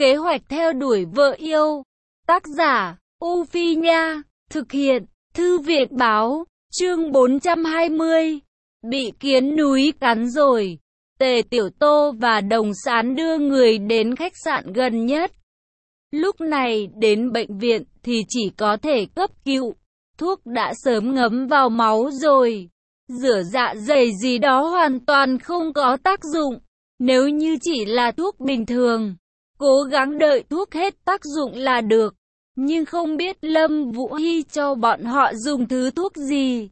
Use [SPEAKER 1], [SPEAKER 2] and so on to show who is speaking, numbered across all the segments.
[SPEAKER 1] Kế hoạch theo đuổi vợ yêu. Tác giả, U Phi Nha. Thực hiện, Thư viện Báo. Chương 420. Bị kiến núi cắn rồi. Tề Tiểu Tô và Đồng Sán đưa người đến khách sạn gần nhất. Lúc này đến bệnh viện thì chỉ có thể cấp cứu. Thuốc đã sớm ngấm vào máu rồi. Rửa dạ dày gì đó hoàn toàn không có tác dụng. Nếu như chỉ là thuốc bình thường, cố gắng đợi thuốc hết tác dụng là được. Nhưng không biết Lâm Vũ Hy cho bọn họ dùng thứ thuốc gì.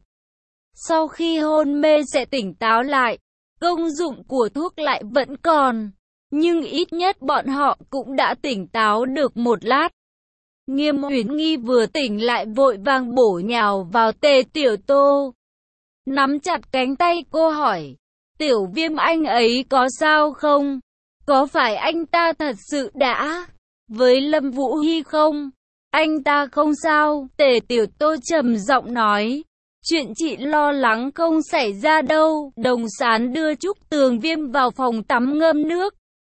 [SPEAKER 1] Sau khi hôn mê sẽ tỉnh táo lại. Công dụng của thuốc lại vẫn còn. Nhưng ít nhất bọn họ cũng đã tỉnh táo được một lát. Nghiêm Uyển Nghi vừa tỉnh lại vội vàng bổ nhào vào Tề Tiểu Tô. Nắm chặt cánh tay cô hỏi. Tiểu Viêm anh ấy có sao không? Có phải anh ta thật sự đã với Lâm Vũ Hy không? Anh ta không sao, Tề Tiểu Tô trầm giọng nói. Chuyện chị lo lắng không xảy ra đâu. Đồng Sán đưa Trúc Tường Viêm vào phòng tắm ngâm nước.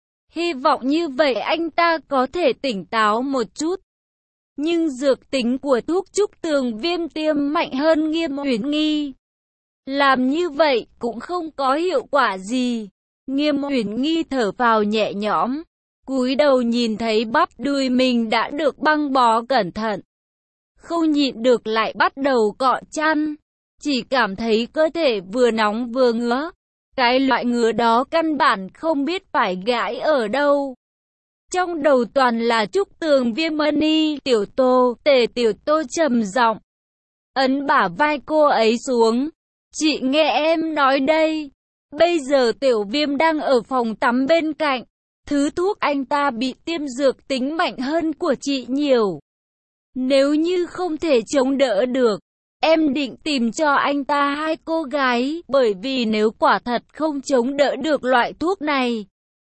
[SPEAKER 1] Hy vọng như vậy anh ta có thể tỉnh táo một chút. Nhưng dược tính của thuốc Trúc Tường Viêm tiêm mạnh hơn Nghiêm Uyển Nghi. Làm như vậy cũng không có hiệu quả gì. Nghiêm Uyển Nghi thở phào nhẹ nhõm, cúi đầu nhìn thấy bắp đùi mình đã được băng bó cẩn thận. Không nhịn được lại bắt đầu cọ chăn. Chỉ cảm thấy cơ thể vừa nóng vừa ngứa. Cái loại ngứa đó căn bản không biết phải gãi ở đâu. Trong đầu toàn là Trúc Tường Viêm Mani. Tiểu Tô, Tề Tiểu Tô trầm giọng ấn bả vai cô ấy xuống. Chị nghe em nói đây. Bây giờ Tiểu Viêm đang ở phòng tắm bên cạnh. Thứ thuốc anh ta bị tiêm dược tính mạnh hơn của chị nhiều. Nếu như không thể chống đỡ được, em định tìm cho anh ta 2 cô gái. Bởi vì nếu quả thật không chống đỡ được loại thuốc này,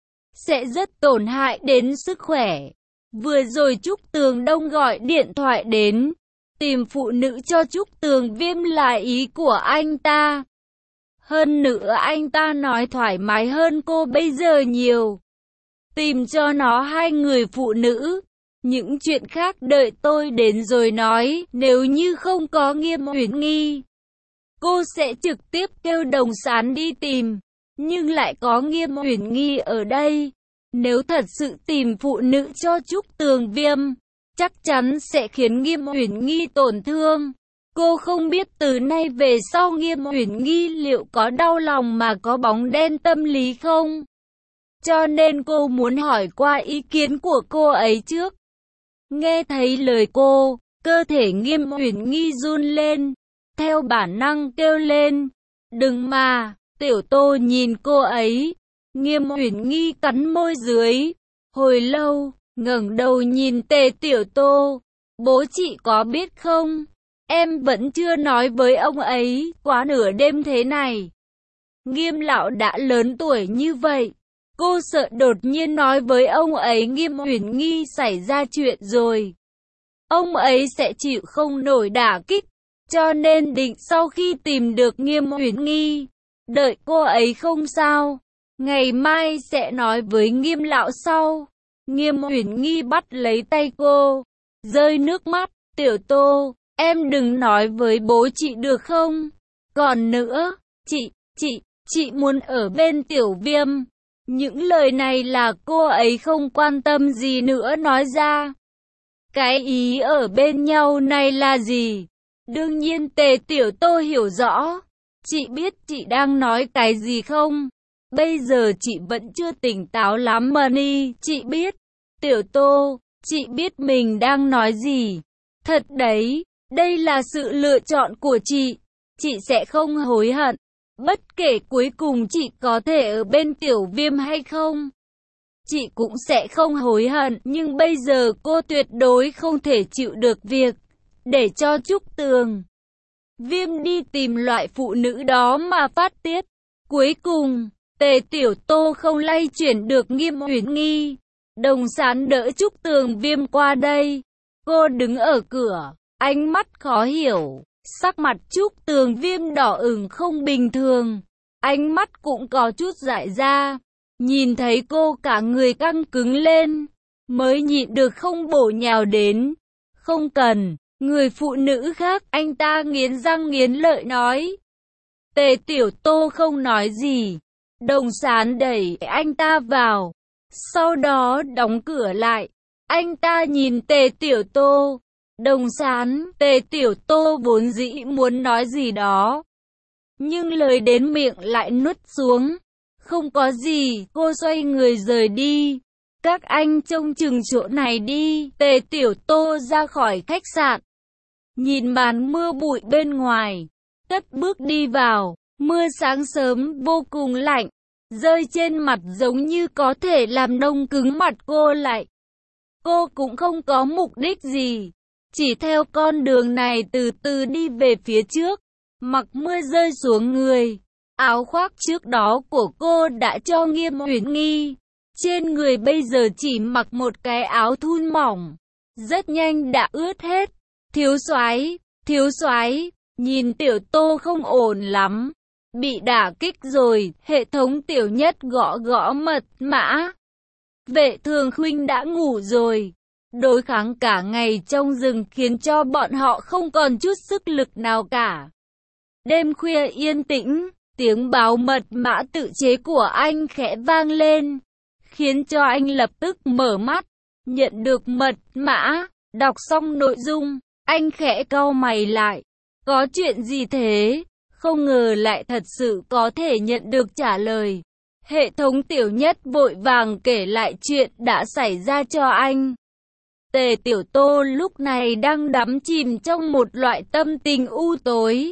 [SPEAKER 1] sẽ rất tổn hại đến sức khỏe. Vừa rồi Trúc Tường Đông gọi điện thoại đến. Tìm phụ nữ cho Trúc Tường Viêm là ý của anh ta. Hơn nữa anh ta nói thoải mái hơn cô bây giờ nhiều. Tìm cho nó 2 người phụ nữ. Những chuyện khác đợi tôi đến rồi nói. Nếu như không có Nghiêm Uyển Nghi, cô sẽ trực tiếp kêu Đồng Sán đi tìm. Nhưng lại có Nghiêm Uyển Nghi ở đây. Nếu thật sự tìm phụ nữ cho Trúc Tường Viêm, chắc chắn sẽ khiến Nghiêm Uyển Nghi tổn thương. Cô không biết từ nay về sau Nghiêm Uyển Nghi liệu có đau lòng mà có bóng đen tâm lý không? Cho nên cô muốn hỏi qua ý kiến của cô ấy trước. Nghe thấy lời cô, cơ thể Nghiêm Uyển Nghi run lên, theo bản năng kêu lên. Đừng mà. Tiểu Tô nhìn cô ấy. Nghiêm Uyển Nghi cắn môi dưới. Hồi lâu, ngẩng đầu nhìn Tề Tiểu Tô. Bố chị có biết không? Em vẫn chưa nói với ông ấy, quá nửa đêm thế này. Nghiêm lão đã lớn tuổi như vậy. Cô sợ đột nhiên nói với ông ấy Nghiêm Uyển Nghi xảy ra chuyện rồi. Ông ấy sẽ chịu không nổi đả kích. Cho nên định sau khi tìm được Nghiêm Uyển Nghi, đợi cô ấy không sao, ngày mai sẽ nói với Nghiêm lão sau. Nghiêm Uyển Nghi bắt lấy tay cô, rơi nước mắt. Tiểu Tô, em đừng nói với bố chị được không? Còn nữa, chị muốn ở bên Tiểu Viêm. Những lời này là cô ấy không quan tâm gì nữa nói ra. Cái ý ở bên nhau này là gì? Đương nhiên Tề Tiểu Tô hiểu rõ. Chị biết chị đang nói cái gì không? Bây giờ chị vẫn chưa tỉnh táo lắm Mani. Chị biết. Tiểu Tô, chị biết mình đang nói gì. Thật đấy, đây là sự lựa chọn của chị. Chị sẽ không hối hận. Bất kể cuối cùng chị có thể ở bên Tiểu Viêm hay không, chị cũng sẽ không hối hận. Nhưng bây giờ cô tuyệt đối không thể chịu được việc để cho Trúc Tường Viêm đi tìm loại phụ nữ đó mà phát tiết. Cuối cùng, Tề Tiểu Tô không lay chuyển được Nghiêm Uyển Nghi. Đồng Sán đỡ Trúc Tường Viêm qua đây. Cô đứng ở cửa, ánh mắt khó hiểu. Sắc mặt Trúc Tường Viêm đỏ ửng không bình thường. Ánh mắt cũng có chút dại ra. Nhìn thấy cô cả người căng cứng lên. mới nhịn được không bổ nhào đến. Không cần, người phụ nữ khác, anh ta nghiến răng nghiến lợi nói. Tề Tiểu Tô không nói gì. Đồng Sán đẩy anh ta vào, sau đó đóng cửa lại. Anh ta nhìn Tề Tiểu Tô. Đồng Sán, Tề Tiểu Tô vốn dĩ muốn nói gì đó, nhưng lời đến miệng lại nuốt xuống. Không có gì, cô xoay người rời đi. Các anh trông chừng chỗ này đi. Tề Tiểu Tô ra khỏi khách sạn, nhìn màn mưa bụi bên ngoài, cất bước đi vào. Mưa sáng sớm vô cùng lạnh, rơi trên mặt giống như có thể làm đông cứng mặt cô lại. Cô cũng không có mục đích gì, chỉ theo con đường này từ từ đi về phía trước. Mặc mưa rơi xuống người, áo khoác trước đó của cô đã cho Nghiêm Uyển Nghi. Trên người bây giờ chỉ mặc một cái áo thun mỏng, rất nhanh đã ướt hết. Thiếu soái, nhìn Tiểu Tô không ổn lắm, bị đả kích rồi. Hệ thống Tiểu Nhất gõ gõ mật mã. Vệ Thường Khuynh đã ngủ rồi. Đối kháng cả ngày trong rừng khiến cho bọn họ không còn chút sức lực nào cả. Đêm khuya yên tĩnh, tiếng báo mật mã tự chế của anh khẽ vang lên, khiến cho anh lập tức mở mắt, nhận được mật mã. Đọc xong nội dung, anh khẽ cau mày lại. Có chuyện gì thế? Không ngờ lại thật sự có thể nhận được trả lời. Hệ thống Tiểu Nhất vội vàng kể lại chuyện đã xảy ra cho anh. Tề Tiểu Tô lúc này đang đắm chìm trong một loại tâm tình u tối.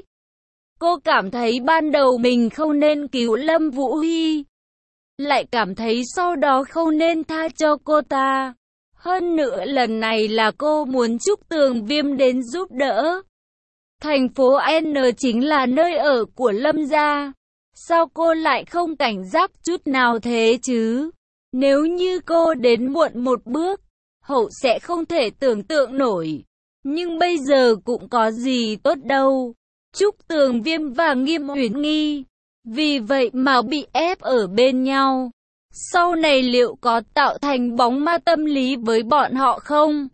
[SPEAKER 1] Cô cảm thấy ban đầu mình không nên cứu Lâm Vũ Hy, lại cảm thấy sau đó không nên tha cho cô ta. Hơn nữa lần này là cô muốn Trúc Tường Viêm đến giúp đỡ. Thành phố N chính là nơi ở của Lâm gia. Sao cô lại không cảnh giác chút nào thế chứ? Nếu như cô đến muộn một bước, hậu sẽ không thể tưởng tượng nổi. Nhưng bây giờ cũng có gì tốt đâu. Trúc Tường Viêm và Nghiêm Uyển Nghi vì vậy mà bị ép ở bên nhau. Sau này liệu có tạo thành bóng ma tâm lý với bọn họ không?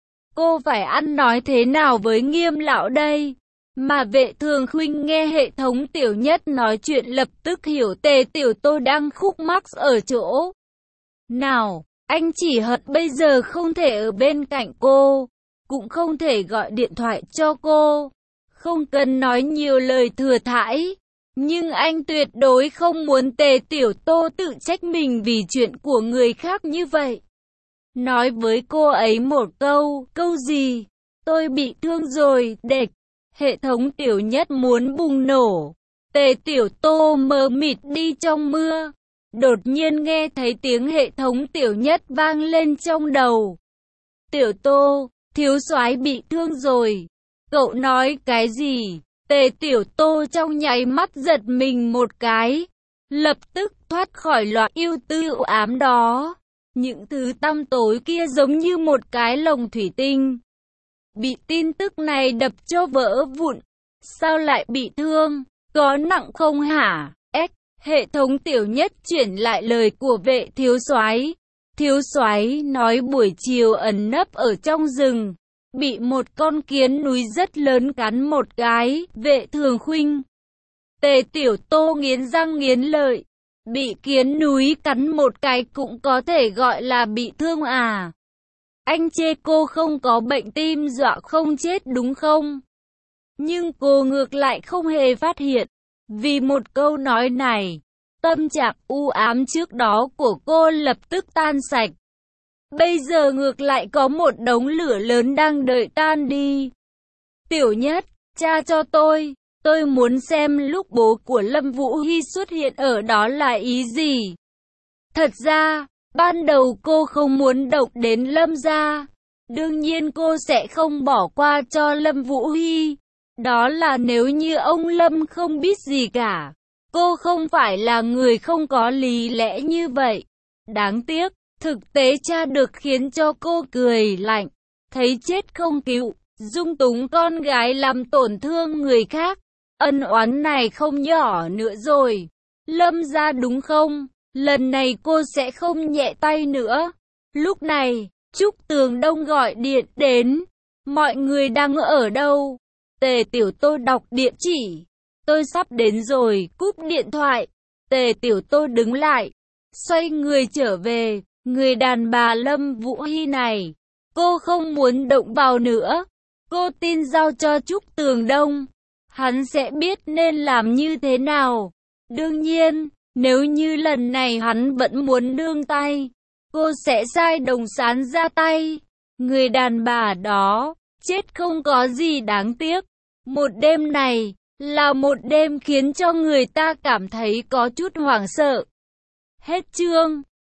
[SPEAKER 1] Cô phải ăn nói thế nào với Nghiêm lão đây? Mà Vệ Thường Khuynh nghe hệ thống Tiểu Nhất nói chuyện lập tức hiểu Tề Tiểu Tô đang khúc mắc ở chỗ nào. Anh chỉ hận bây giờ không thể ở bên cạnh cô, cũng không thể gọi điện thoại cho cô. Không cần nói nhiều lời thừa thãi, nhưng anh tuyệt đối không muốn Tề Tiểu Tô tự trách mình vì chuyện của người khác như vậy. Nói với cô ấy một câu gì? Tôi bị thương rồi, địch. Hệ thống Tiểu Nhất muốn bùng nổ. Tề Tiểu Tô mờ mịt đi trong mưa. Đột nhiên nghe thấy tiếng hệ thống Tiểu Nhất vang lên trong đầu. Tiểu Tô, thiếu soái bị thương rồi. Cậu nói cái gì? Tề Tiểu Tô trong nháy mắt giật mình một cái, lập tức thoát khỏi loại yêu tư u ám đó. Những thứ tăm tối kia giống như một cái lồng thủy tinh, bị tin tức này đập cho vỡ vụn. Sao lại bị thương? Có nặng không hả? Hệ thống Tiểu Nhất chuyển lại lời của Vệ thiếu soái. Thiếu soái nói buổi chiều ẩn nấp ở trong rừng, bị một con kiến núi rất lớn cắn một cái. Vệ Thường Khuynh. Tề Tiểu Tô nghiến răng nghiến lợi. Bị kiến núi cắn một cái cũng có thể gọi là bị thương à? Anh chê cô không có bệnh tim dọa không chết đúng không? Nhưng cô ngược lại không hề phát hiện. Vì một câu nói này, tâm trạng u ám trước đó của cô lập tức tan sạch. Bây giờ ngược lại có một đống lửa lớn đang đợi tan đi. Tiểu Nhất, tra cho tôi muốn xem lúc bố của Lâm Vũ Hy xuất hiện ở đó là ý gì. Thật ra, ban đầu cô không muốn động đến Lâm gia. Đương nhiên cô sẽ không bỏ qua cho Lâm Vũ Hy. Đó là nếu như ông Lâm không biết gì cả. Cô không phải là người không có lý lẽ như vậy. Đáng tiếc, thực tế tra được khiến cho cô cười lạnh. Thấy chết không cứu, dung túng con gái làm tổn thương người khác. Ân oán này không nhỏ nữa rồi. Lâm gia đúng không? Lần này cô sẽ không nhẹ tay nữa. Lúc này, Trúc Tường Đông gọi điện đến. Mọi người đang ở đâu? Tề Tiểu Tô đọc địa chỉ. Tôi sắp đến rồi, cúp điện thoại. Tề Tiểu Tô đứng lại, xoay người trở về. Người đàn bà Lâm Vũ Hy này, cô không muốn động vào nữa. Cô tin giao cho Trúc Tường Đông, hắn sẽ biết nên làm như thế nào. Đương nhiên, nếu như lần này hắn vẫn muốn nương tay, cô sẽ sai Đồng Sán ra tay. Người đàn bà đó, chết không có gì đáng tiếc. Một đêm này, là một đêm khiến cho người ta cảm thấy có chút hoảng sợ. Hết chương.